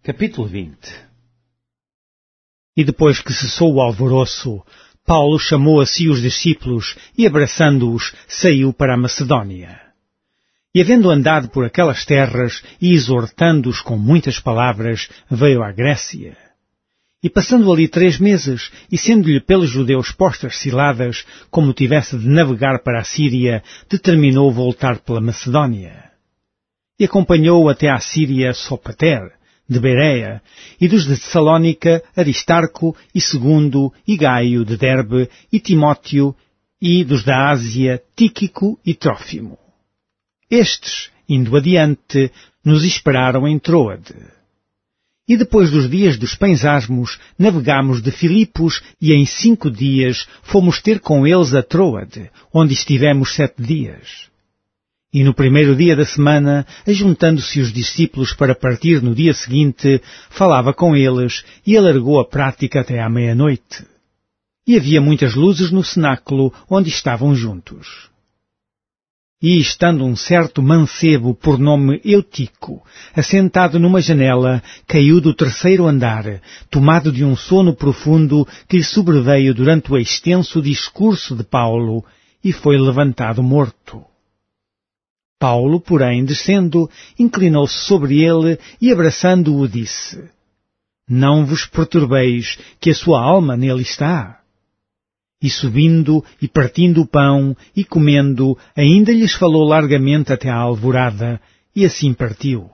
Capítulo 20. E depois que cessou o alvoroço, Paulo chamou a si os discípulos e, abraçando-os, saiu para a Macedónia. E havendo andado por aquelas terras e exortando-os com muitas palavras, veio à Grécia. E passando ali 3 meses, e sendo-lhe pelos judeus postas ciladas, como tivesse de navegar para a Síria, determinou voltar pela Macedónia. E acompanhou até à Síria Sopater, de Bereia, e dos de Tessalónica, Aristarco, e Segundo, e Gaio, de Derbe, e Timóteo, e dos da Ásia, Tíquico e Trófimo. Estes, indo adiante, nos esperaram em Troade. E depois dos dias dos pães asmos, navegámos de Filipos, e em 5 dias fomos ter com eles a Troade, onde estivemos 7 dias. E no primeiro dia da semana, ajuntando-se os discípulos para partir no dia seguinte, falava com eles e alargou a prática até à meia-noite. E havia muitas luzes no cenáculo onde estavam juntos. E estando um certo mancebo por nome Eutico, assentado numa janela, caiu do 3º andar, tomado de um sono profundo que lhe sobreveio durante o extenso discurso de Paulo, e foi levantado morto. Paulo, porém, descendo, inclinou-se sobre ele e, abraçando-o, disse: Não vos perturbeis, que a sua alma nele está. E subindo, e partindo o pão, e comendo, ainda lhes falou largamente até à alvorada, e assim partiu.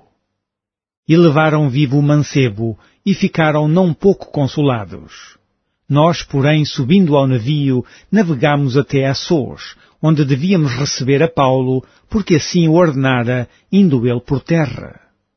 E levaram vivo o mancebo, e ficaram não pouco consolados. Nós, porém, subindo ao navio, navegámos até Assôs, onde devíamos receber a Paulo, porque assim o ordenara, indo ele por terra.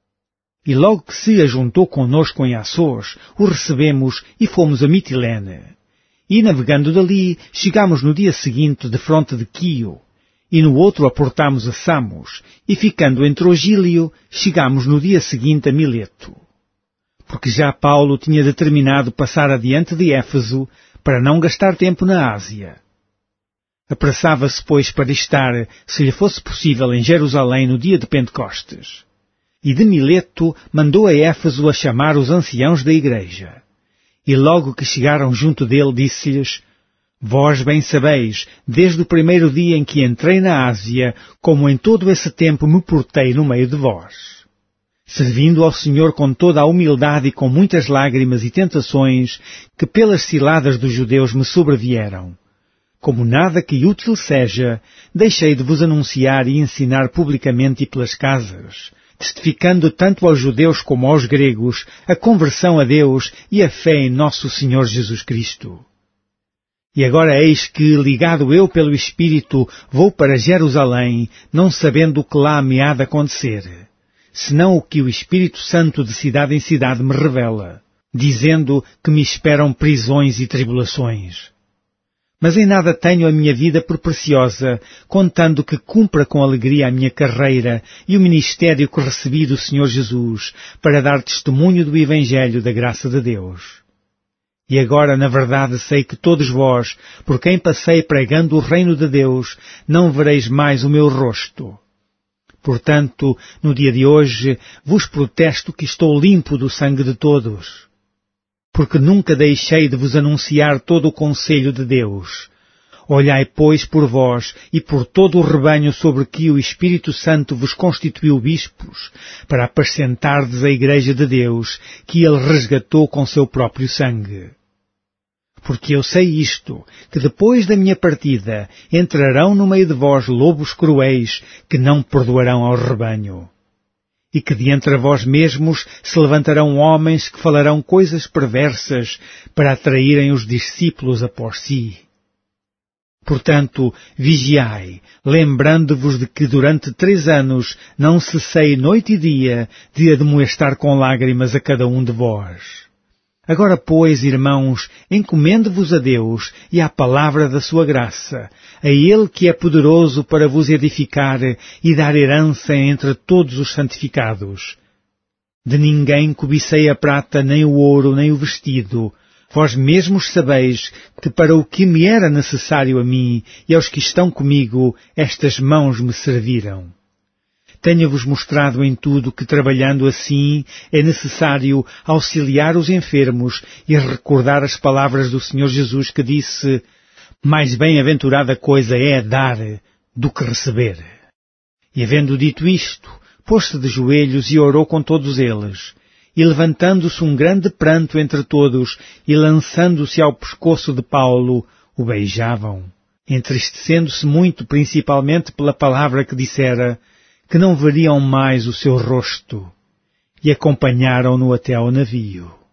E logo que se ajuntou conosco em Assôs, o recebemos e fomos a Mitilene. E navegando dali, chegámos no dia seguinte defronte de Quio, e no outro aportámos a Samos, e ficando em Trogílio, chegámos no dia seguinte a Mileto. Porque já Paulo tinha determinado passar adiante de Éfeso, para não gastar tempo na Ásia. Apressava-se, pois, para estar, se lhe fosse possível, em Jerusalém no dia de Pentecostes. E de Mileto mandou a Éfeso a chamar os anciãos da igreja. E logo que chegaram junto dele, disse-lhes: Vós bem sabeis, desde o primeiro dia em que entrei na Ásia, como em todo esse tempo me portei no meio de vós, servindo ao Senhor com toda a humildade e com muitas lágrimas e tentações que pelas ciladas dos judeus me sobrevieram. Como nada que útil seja, deixei de vos anunciar e ensinar publicamente e pelas casas, testificando tanto aos judeus como aos gregos a conversão a Deus e a fé em nosso Senhor Jesus Cristo. E agora eis que, ligado eu pelo Espírito, vou para Jerusalém, não sabendo o que lá me há de acontecer, senão o que o Espírito Santo de cidade em cidade me revela, dizendo que me esperam prisões e tribulações. Mas em nada tenho a minha vida por preciosa, contando que cumpra com alegria a minha carreira e o ministério que recebi do Senhor Jesus, para dar testemunho do Evangelho da graça de Deus. E agora, na verdade, sei que todos vós, por quem passei pregando o reino de Deus, não vereis mais o meu rosto. Portanto, no dia de hoje, vos protesto que estou limpo do sangue de todos. Porque nunca deixei de vos anunciar todo o conselho de Deus. Olhai, pois, por vós e por todo o rebanho sobre que o Espírito Santo vos constituiu bispos, para apacentardes a Igreja de Deus, que Ele resgatou com seu próprio sangue. Porque eu sei isto, que depois da minha partida entrarão no meio de vós lobos cruéis, que não perdoarão ao rebanho. E que de entre vós mesmos se levantarão homens que falarão coisas perversas para atraírem os discípulos após si. Portanto, vigiai, lembrando-vos de que durante 3 anos não cessei noite e dia de admoestar com lágrimas a cada um de vós. Agora, pois, irmãos, encomende-vos a Deus e à palavra da sua graça, a Ele que é poderoso para vos edificar e dar herança entre todos os santificados. De ninguém cobicei a prata, nem o ouro, nem o vestido. Vós mesmos sabeis que para o que me era necessário a mim e aos que estão comigo, estas mãos me serviram. Tenho-vos mostrado em tudo que, trabalhando assim, é necessário auxiliar os enfermos e recordar as palavras do Senhor Jesus que disse: mais bem-aventurada coisa é dar do que receber. E havendo dito isto, pôs-se de joelhos e orou com todos eles. E levantando-se um grande pranto entre todos, e lançando-se ao pescoço de Paulo, o beijavam, entristecendo-se muito, principalmente pela palavra que dissera, que não veriam mais o seu rosto, e acompanharam-no até ao navio.